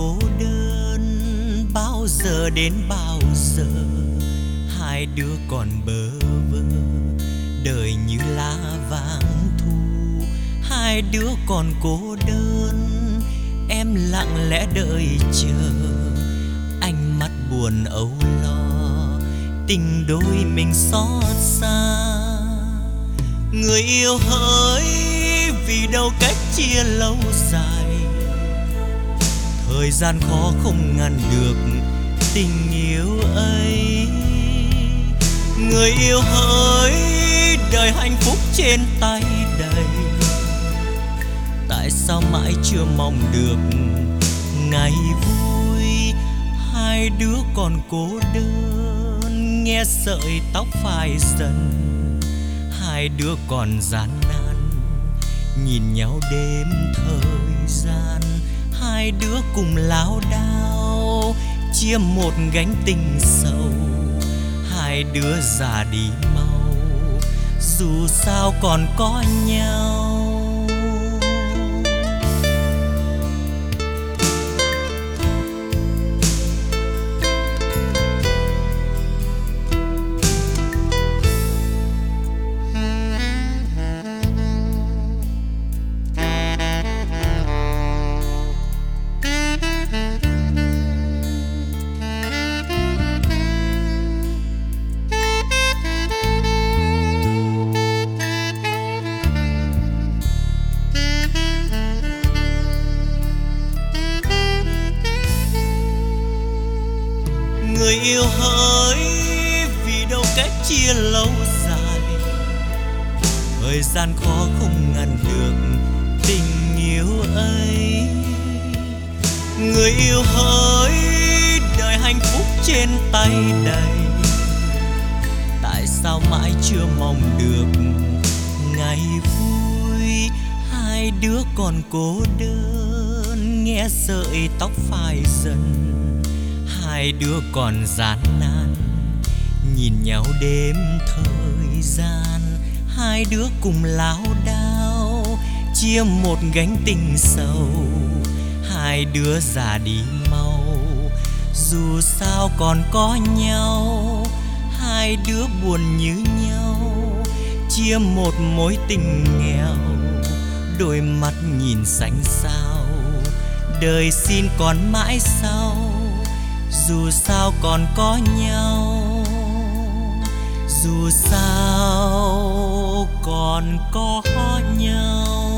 cô đơn, bao giờ đến bao giờ hai đứa còn bơ vơ. Đời như lá vàng thu, hai đứa còn cô đơn, em lặng lẽ đợi chờ. Ánh mắt buồn âu lo, tình đôi mình xót xa. Người yêu hỡi, vì đâu cách chia lâu dài, thời gian khó không ngăn được tình yêu ấy. Người yêu hỡi, đời hạnh phúc trên tay đầy, tại sao mãi chưa mong được ngày vui. Hai đứa còn cô đơn, nghe sợi tóc phai dần. Hai đứa còn gian nan, nhìn nhau đêm thời gian. Hai đứa cùng lao đao, chia một gánh tình sầu. Hai đứa già đi mau, dù sao còn có nhau. Người yêu hỡi, vì đâu cách chia lâu dài, thời gian khó không ngăn được tình yêu ấy. Người yêu hỡi, đời hạnh phúc trên tay đầy, tại sao mãi chưa mong được ngày vui. Hai đứa còn cô đơn, nghe sợi tóc phai dần. Hai đứa còn gian nan, nhìn nhau đêm thời gian. Hai đứa cùng lao đao, chia một gánh tình sầu. Hai đứa già đi mau, dù sao còn có nhau. Hai đứa buồn như nhau, chia một mối tình nghèo. Đôi mắt nhìn xanh xao, đời xin còn mãi sau. Dù sao còn có nhau, dù sao còn có nhau.